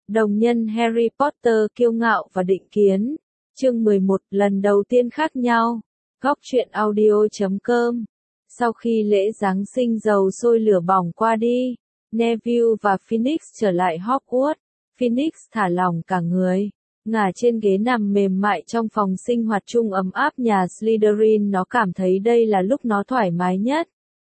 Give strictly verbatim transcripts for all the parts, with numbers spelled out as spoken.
Đồng nhân Harry Potter kiêu ngạo và định kiến. Chương mười một, lần đầu tiên khác nhau. Góc truyện audio chấm com. Sau khi lễ Giáng sinh dầu sôi lửa bỏng qua đi, Neville và Phoenix trở lại Hogwarts. Phoenix thả lỏng cả người, ngả trên ghế nằm mềm mại trong phòng sinh hoạt chung ấm áp nhà Slytherin. Nó cảm thấy đây là lúc nó thoải mái nhất.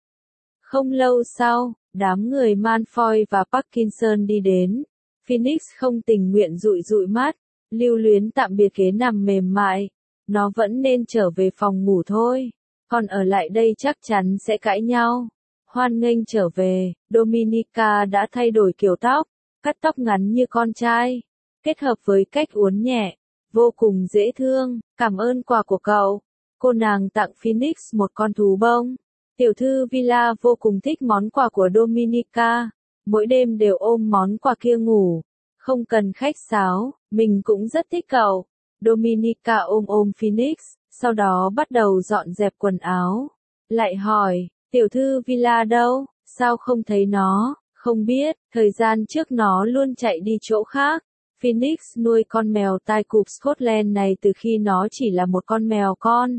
Không lâu sau, đám người Malfoy và Parkinson đi đến. Phoenix không tình nguyện dụi dụi mắt, lưu luyến tạm biệt ghế nằm mềm mại. Nó vẫn nên trở về phòng ngủ thôi, còn ở lại đây chắc chắn sẽ cãi nhau. Hoan nghênh trở về, Dominica đã thay đổi kiểu tóc, cắt tóc ngắn như con trai, kết hợp với cách uốn nhẹ, vô cùng dễ thương. Cảm ơn quà của cậu. Cô nàng tặng Phoenix một con thú bông. Tiểu thư Villa vô cùng thích món quà của Dominica, mỗi đêm đều ôm món quà kia ngủ. Không cần khách sáo, mình cũng rất thích cậu. Dominica ôm ôm Phoenix, sau đó bắt đầu dọn dẹp quần áo. Lại hỏi, tiểu thư Villa đâu, sao không thấy nó? Không biết, thời gian trước nó luôn chạy đi chỗ khác. Phoenix nuôi con mèo tai cụp Scotland này từ khi nó chỉ là một con mèo con.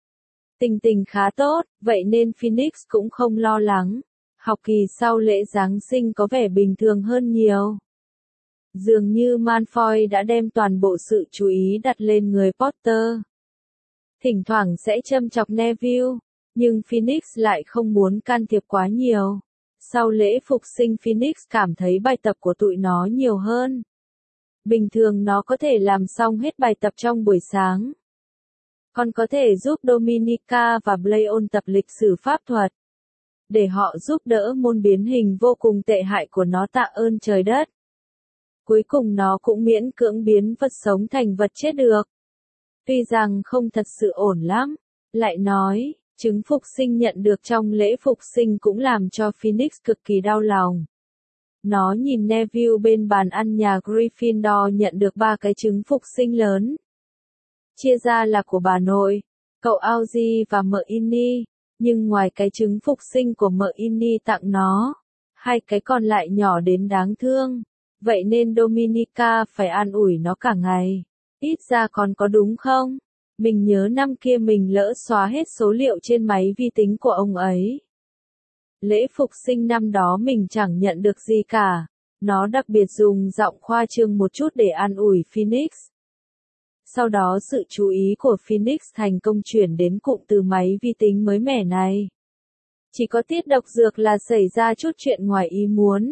Tình tình khá tốt, vậy nên Phoenix cũng không lo lắng. Học kỳ sau lễ Giáng sinh có vẻ bình thường hơn nhiều. Dường như Malfoy đã đem toàn bộ sự chú ý đặt lên người Potter. Thỉnh thoảng sẽ châm chọc Neville, nhưng Phoenix lại không muốn can thiệp quá nhiều. Sau lễ phục sinh Phoenix cảm thấy bài tập của tụi nó nhiều hơn. Bình thường nó có thể làm xong hết bài tập trong buổi sáng. Còn có thể giúp Dominica và Blaise ôn tập lịch sử pháp thuật, để họ giúp đỡ môn biến hình vô cùng tệ hại của nó. Tạ ơn trời đất. Cuối cùng nó cũng miễn cưỡng biến vật sống thành vật chết được. Tuy rằng không thật sự ổn lắm. Lại nói, trứng phục sinh nhận được trong lễ phục sinh cũng làm cho Phoenix cực kỳ đau lòng. Nó nhìn Neville bên bàn ăn nhà Gryffindor nhận được ba cái trứng phục sinh lớn. Chia ra là của bà nội, cậu Audrey và mợ Ginny, nhưng ngoài cái trứng phục sinh của mợ Ginny tặng nó, hai cái còn lại nhỏ đến đáng thương. Vậy nên Dominica phải an ủi nó cả ngày. Ít ra còn có đúng không? Mình nhớ năm kia mình lỡ xóa hết số liệu trên máy vi tính của ông ấy. Lễ phục sinh năm đó mình chẳng nhận được gì cả. Nó đặc biệt dùng giọng khoa trương một chút để an ủi Phoenix. Sau đó sự chú ý của Phoenix thành công chuyển đến cụm từ máy vi tính mới mẻ này. Chỉ có tiết độc dược là xảy ra chút chuyện ngoài ý muốn.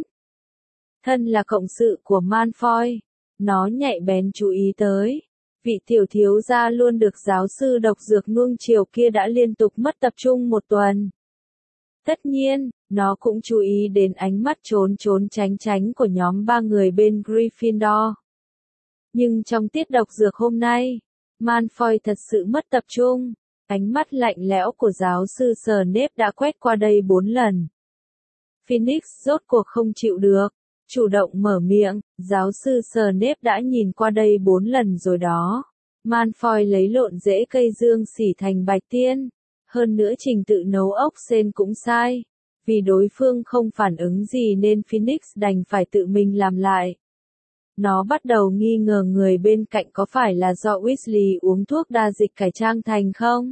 Thân là cộng sự của Malfoy, nó nhạy bén chú ý tới. Vị tiểu thiếu gia luôn được giáo sư độc dược nuông chiều kia đã liên tục mất tập trung một tuần. Tất nhiên, nó cũng chú ý đến ánh mắt trốn trốn tránh tránh của nhóm ba người bên Gryffindor. Nhưng trong tiết độc dược hôm nay, Malfoy thật sự mất tập trung. Ánh mắt lạnh lẽo của giáo sư Snape đã quét qua đây bốn lần. Phoenix rốt cuộc không chịu được, chủ động mở miệng. Giáo sư Snape đã nhìn qua đây bốn lần rồi đó. Malfoy lấy lộn rễ cây dương xỉ thành bạch tiên. Hơn nữa trình tự nấu ốc sên cũng sai. Vì đối phương không phản ứng gì nên Phoenix đành phải tự mình làm lại. Nó bắt đầu nghi ngờ người bên cạnh có phải là do Weasley uống thuốc đa dịch cải trang thành không?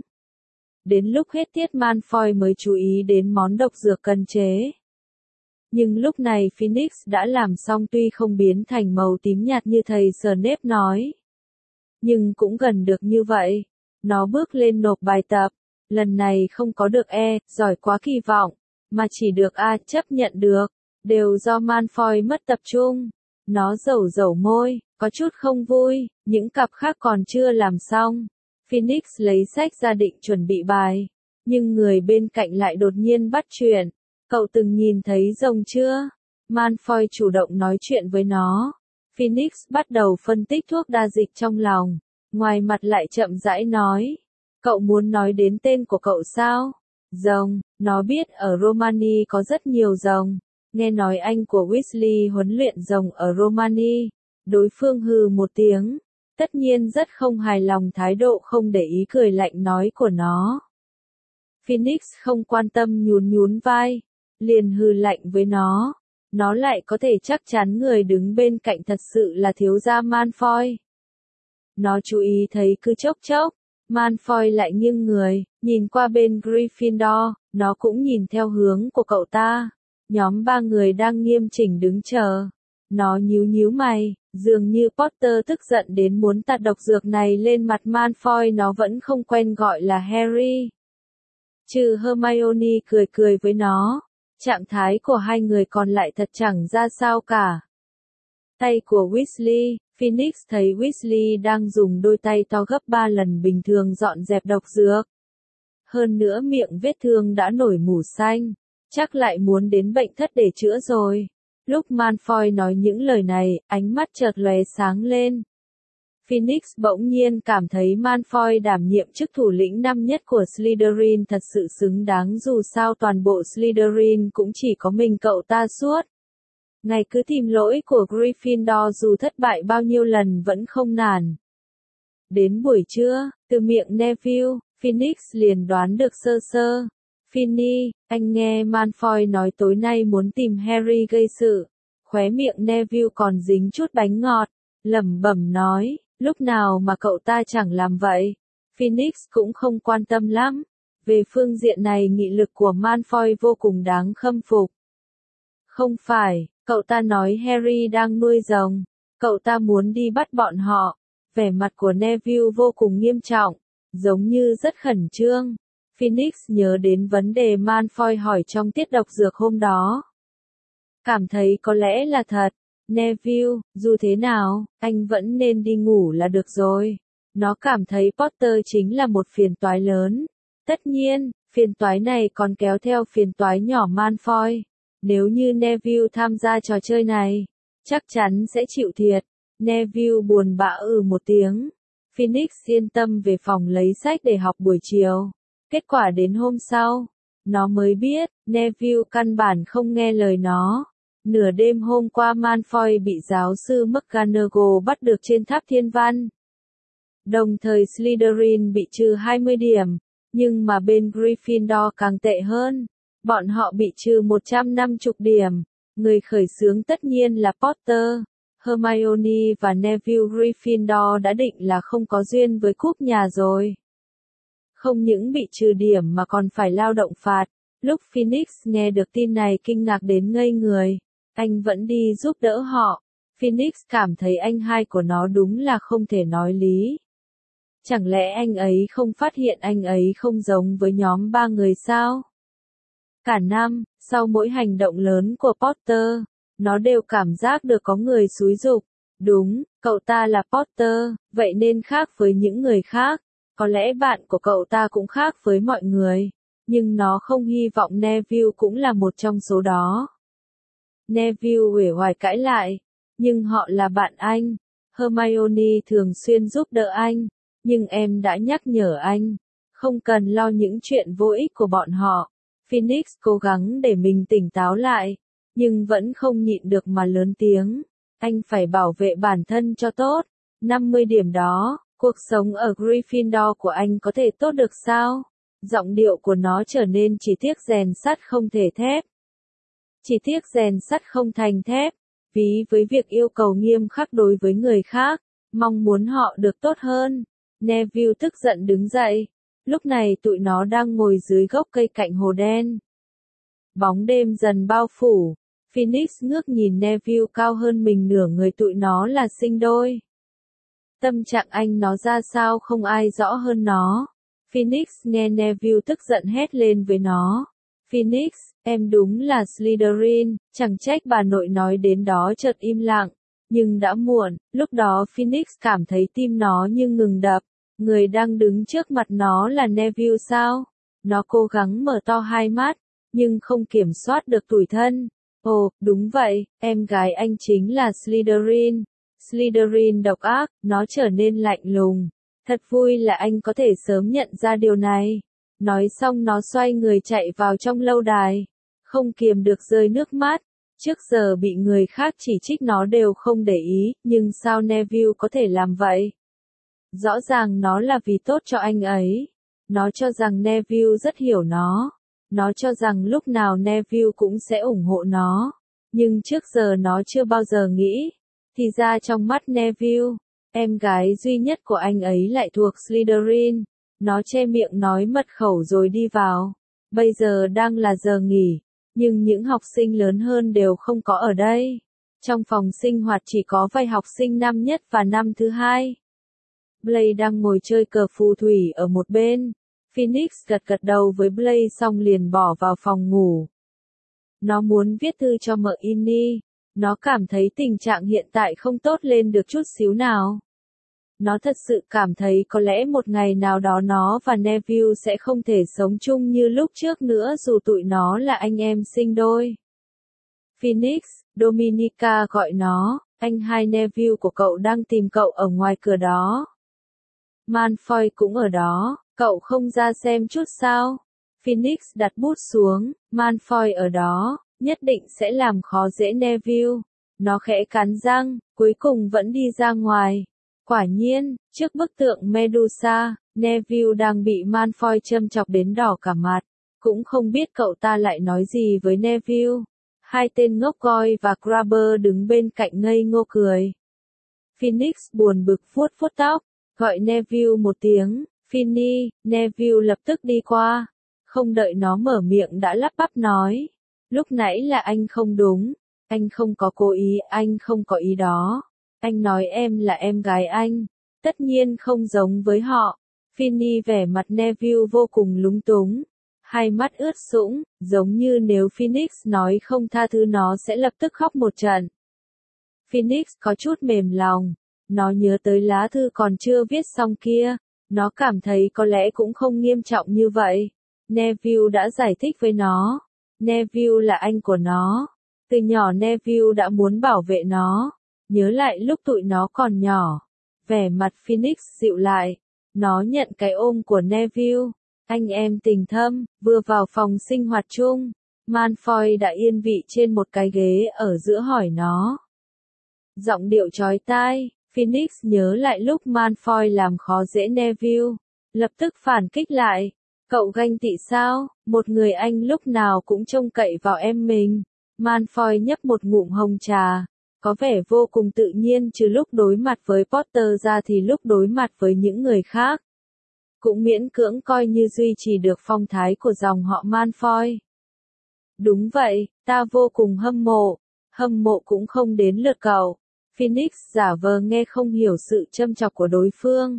Đến lúc hết tiết Malfoy mới chú ý đến món độc dược cần chế. Nhưng lúc này Phoenix đã làm xong, tuy không biến thành màu tím nhạt như thầy Snape nói. Nhưng cũng gần được như vậy. Nó bước lên nộp bài tập. Lần này không có được E, giỏi quá kỳ vọng, mà chỉ được A, chấp nhận được. Đều do Malfoy mất tập trung. Nó dẩu dẩu môi, có chút không vui, những cặp khác còn chưa làm xong. Phoenix lấy sách ra định chuẩn bị bài. Nhưng người bên cạnh lại đột nhiên bắt chuyện. Cậu từng nhìn thấy rồng chưa? Malfoy chủ động nói chuyện với nó. Phoenix bắt đầu phân tích thuốc đa dịch trong lòng. Ngoài mặt lại chậm rãi nói. Cậu muốn nói đến tên của cậu sao? Rồng, nó biết ở Romani có rất nhiều rồng. Nghe nói anh của Weasley huấn luyện rồng ở Romani. Đối phương hừ một tiếng. Tất nhiên rất không hài lòng thái độ không để ý cười lạnh nói của nó. Phoenix không quan tâm nhún nhún vai. Liền hừ lạnh với nó. nó lại có thể chắc chắn người đứng bên cạnh thật sự là thiếu gia Malfoy. Nó chú ý thấy cứ chốc chốc, Malfoy lại nghiêng người, nhìn qua bên Gryffindor, nó cũng nhìn theo hướng của cậu ta. Nhóm ba người đang nghiêm chỉnh đứng chờ. Nó nhíu nhíu mày, dường như Potter tức giận đến muốn tạt độc dược này lên mặt Malfoy, nó vẫn không quen gọi là Harry. Trừ Hermione cười cười với nó, trạng thái của hai người còn lại thật chẳng ra sao cả. Tay của Weasley, Phoenix thấy Weasley đang dùng đôi tay to gấp ba lần bình thường dọn dẹp độc dược. Hơn nữa miệng vết thương đã nổi mủ xanh, chắc lại muốn đến bệnh thất để chữa rồi. Lúc Malfoy nói những lời này, ánh mắt chợt lóe sáng lên. Phoenix bỗng nhiên cảm thấy Malfoy đảm nhiệm chức thủ lĩnh năm nhất của Slytherin thật sự xứng đáng, dù sao toàn bộ Slytherin cũng chỉ có mình cậu ta suốt. Ngày cứ tìm lỗi của Gryffindor dù thất bại bao nhiêu lần vẫn không nản. Đến buổi trưa, từ miệng Neville, Phoenix liền đoán được sơ sơ. Finny, anh nghe Malfoy nói tối nay muốn tìm Harry gây sự. Khóe miệng Neville còn dính chút bánh ngọt, lẩm bẩm nói, lúc nào mà cậu ta chẳng làm vậy. Phoenix cũng không quan tâm lắm. Về phương diện này nghị lực của Malfoy vô cùng đáng khâm phục. Không phải, cậu ta nói Harry đang nuôi rồng. Cậu ta muốn đi bắt bọn họ. Vẻ mặt của Neville vô cùng nghiêm trọng, giống như rất khẩn trương. Phoenix nhớ đến vấn đề Malfoy hỏi trong tiết độc dược hôm đó. Cảm thấy có lẽ là thật. Neville, dù thế nào, anh vẫn nên đi ngủ là được rồi. Nó cảm thấy Potter chính là một phiền toái lớn. Tất nhiên, phiền toái này còn kéo theo phiền toái nhỏ Malfoy. Nếu như Neville tham gia trò chơi này, chắc chắn sẽ chịu thiệt. Neville buồn bã ừ một tiếng. Phoenix yên tâm về phòng lấy sách để học buổi chiều. Kết quả đến hôm sau, nó mới biết, Neville căn bản không nghe lời nó. Nửa đêm hôm qua Malfoy bị giáo sư McGonagall bắt được trên tháp thiên văn. Đồng thời Slytherin bị trừ hai mươi điểm, nhưng mà bên Gryffindor càng tệ hơn. Bọn họ bị trừ một trăm năm mươi điểm. Người khởi xướng tất nhiên là Potter. Hermione và Neville Gryffindor đã định là không có duyên với cúp nhà rồi. Không những bị trừ điểm mà còn phải lao động phạt. Lúc Phoenix nghe được tin này kinh ngạc đến ngây người. Anh vẫn đi giúp đỡ họ. Phoenix cảm thấy anh hai của nó đúng là không thể nói lý. Chẳng lẽ anh ấy không phát hiện anh ấy không giống với nhóm ba người sao? Cả năm, sau mỗi hành động lớn của Potter, nó đều cảm giác được có người xúi giục. Đúng, cậu ta là Potter, vậy nên khác với những người khác. Có lẽ bạn của cậu ta cũng khác với mọi người. Nhưng nó không hy vọng Neville cũng là một trong số đó. Neville uể oải cãi lại. Nhưng họ là bạn anh. Hermione thường xuyên giúp đỡ anh. Nhưng em đã nhắc nhở anh. Không cần lo những chuyện vô ích của bọn họ. Phoenix cố gắng để mình tỉnh táo lại. Nhưng vẫn không nhịn được mà lớn tiếng. Anh phải bảo vệ bản thân cho tốt. năm mươi điểm đó, cuộc sống ở Gryffindor của anh có thể tốt được sao? Giọng điệu của nó trở nên chỉ tiếc rèn sắt không thể thép. Chỉ tiếc rèn sắt không thành thép. Ví với việc yêu cầu nghiêm khắc đối với người khác, mong muốn họ được tốt hơn. Neville tức giận đứng dậy. Lúc này tụi nó đang ngồi dưới gốc cây cạnh hồ đen. Bóng đêm dần bao phủ. Phoenix ngước nhìn Neville cao hơn mình nửa người, tụi nó là sinh đôi. Tâm trạng anh nó ra sao không ai rõ hơn nó. Phoenix nghe Neville tức giận hét lên với nó. Phoenix, em đúng là Slytherin, chẳng trách bà nội nói đến đó chợt im lặng. Nhưng đã muộn, lúc đó Phoenix cảm thấy tim nó như ngừng đập. Người đang đứng trước mặt nó là Neville sao? Nó cố gắng mở to hai mắt, nhưng không kiểm soát được tủi thân. Ồ, đúng vậy, em gái anh chính là Slytherin. Slytherin độc ác, nó trở nên lạnh lùng. Thật vui là anh có thể sớm nhận ra điều này. Nói xong nó xoay người chạy vào trong lâu đài. Không kiềm được rơi nước mắt. Trước giờ bị người khác chỉ trích nó đều không để ý, nhưng sao Neville có thể làm vậy? Rõ ràng nó là vì tốt cho anh ấy. Nó cho rằng Neville rất hiểu nó. Nó cho rằng lúc nào Neville cũng sẽ ủng hộ nó. Nhưng trước giờ nó chưa bao giờ nghĩ. Thì ra trong mắt Neville, em gái duy nhất của anh ấy lại thuộc Slytherin. Nó che miệng nói mật khẩu rồi đi vào. Bây giờ đang là giờ nghỉ, nhưng những học sinh lớn hơn đều không có ở đây. Trong phòng sinh hoạt chỉ có vài học sinh năm nhất và năm thứ hai. Blaze đang ngồi chơi cờ phù thủy ở một bên. Phoenix gật gật đầu với Blaze xong liền bỏ vào phòng ngủ. Nó muốn viết thư cho mợ Inni. Nó cảm thấy tình trạng hiện tại không tốt lên được chút xíu nào. Nó thật sự cảm thấy có lẽ một ngày nào đó nó và Neville sẽ không thể sống chung như lúc trước nữa dù tụi nó là anh em sinh đôi. Phoenix, Dominica gọi nó, anh hai Neville của cậu đang tìm cậu ở ngoài cửa đó. Malfoy cũng ở đó, cậu không ra xem chút sao? Phoenix đặt bút xuống, Malfoy ở đó, nhất định sẽ làm khó dễ Neville. Nó khẽ cắn răng, cuối cùng vẫn đi ra ngoài. Quả nhiên, trước bức tượng Medusa, Neville đang bị Malfoy châm chọc đến đỏ cả mặt. Cũng không biết cậu ta lại nói gì với Neville. Hai tên ngốc Goyle và Crabber đứng bên cạnh ngây ngô cười. Phoenix buồn bực vuốt vuốt tóc, gọi Neville một tiếng, Finny. Neville lập tức đi qua. Không đợi nó mở miệng đã lắp bắp nói. Lúc nãy là anh không đúng. Anh không có cố ý, anh không có ý đó. Anh nói em là em gái anh. Tất nhiên không giống với họ. Finny vẻ mặt Neville vô cùng lúng túng. Hai mắt ướt sũng, giống như nếu Phoenix nói không tha thứ nó sẽ lập tức khóc một trận. Phoenix có chút mềm lòng. Nó nhớ tới lá thư còn chưa viết xong kia. Nó cảm thấy có lẽ cũng không nghiêm trọng như vậy. Neville đã giải thích với nó. Neville là anh của nó. Từ nhỏ Neville đã muốn bảo vệ nó. Nhớ lại lúc tụi nó còn nhỏ. Vẻ mặt Phoenix dịu lại. Nó nhận cái ôm của Neville. Anh em tình thâm, vừa vào phòng sinh hoạt chung. Malfoy đã yên vị trên một cái ghế ở giữa hỏi nó. Giọng điệu chói tai, Phoenix nhớ lại lúc Malfoy làm khó dễ Neville. Lập tức phản kích lại. Cậu ganh tị sao? Một người anh lúc nào cũng trông cậy vào em mình. Malfoy nhấp một ngụm hồng trà. Có vẻ vô cùng tự nhiên trừ lúc đối mặt với Potter ra thì lúc đối mặt với những người khác. Cũng miễn cưỡng coi như duy trì được phong thái của dòng họ Malfoy. Đúng vậy, ta vô cùng hâm mộ. Hâm mộ cũng không đến lượt cậu. Phoenix giả vờ nghe không hiểu sự châm chọc của đối phương.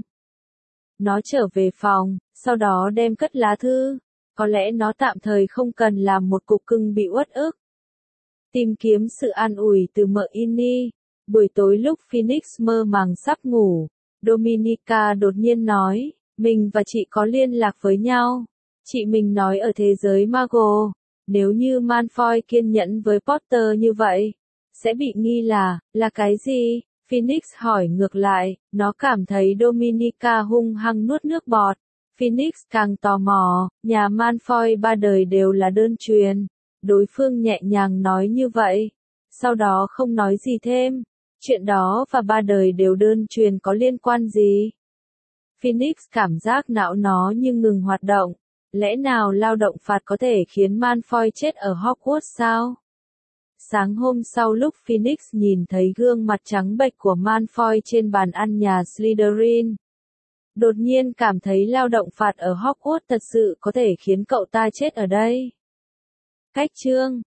Nó trở về phòng, sau đó đem cất lá thư. Có lẽ nó tạm thời không cần làm một cục cưng bị uất ức. Tìm kiếm sự an ủi từ mợ Inni. Buổi tối lúc Phoenix mơ màng sắp ngủ, Dominica đột nhiên nói, mình và chị có liên lạc với nhau. Chị mình nói ở thế giới Mago, nếu như Malfoy kiên nhẫn với Potter như vậy, sẽ bị nghi là, là cái gì? Phoenix hỏi ngược lại, nó cảm thấy Dominica hung hăng nuốt nước bọt. Phoenix càng tò mò, nhà Malfoy ba đời đều là đơn truyền. Đối phương nhẹ nhàng nói như vậy. Sau đó không nói gì thêm. Chuyện đó và ba đời đều đơn truyền có liên quan gì? Phoenix cảm giác não nó như ngừng hoạt động. Lẽ nào lao động phạt có thể khiến Malfoy chết ở Hogwarts sao? Sáng hôm sau lúc Phoenix nhìn thấy gương mặt trắng bệch của Malfoy trên bàn ăn nhà Slytherin, đột nhiên cảm thấy lao động phạt ở Hogwarts thật sự có thể khiến cậu ta chết ở đây. Cách chương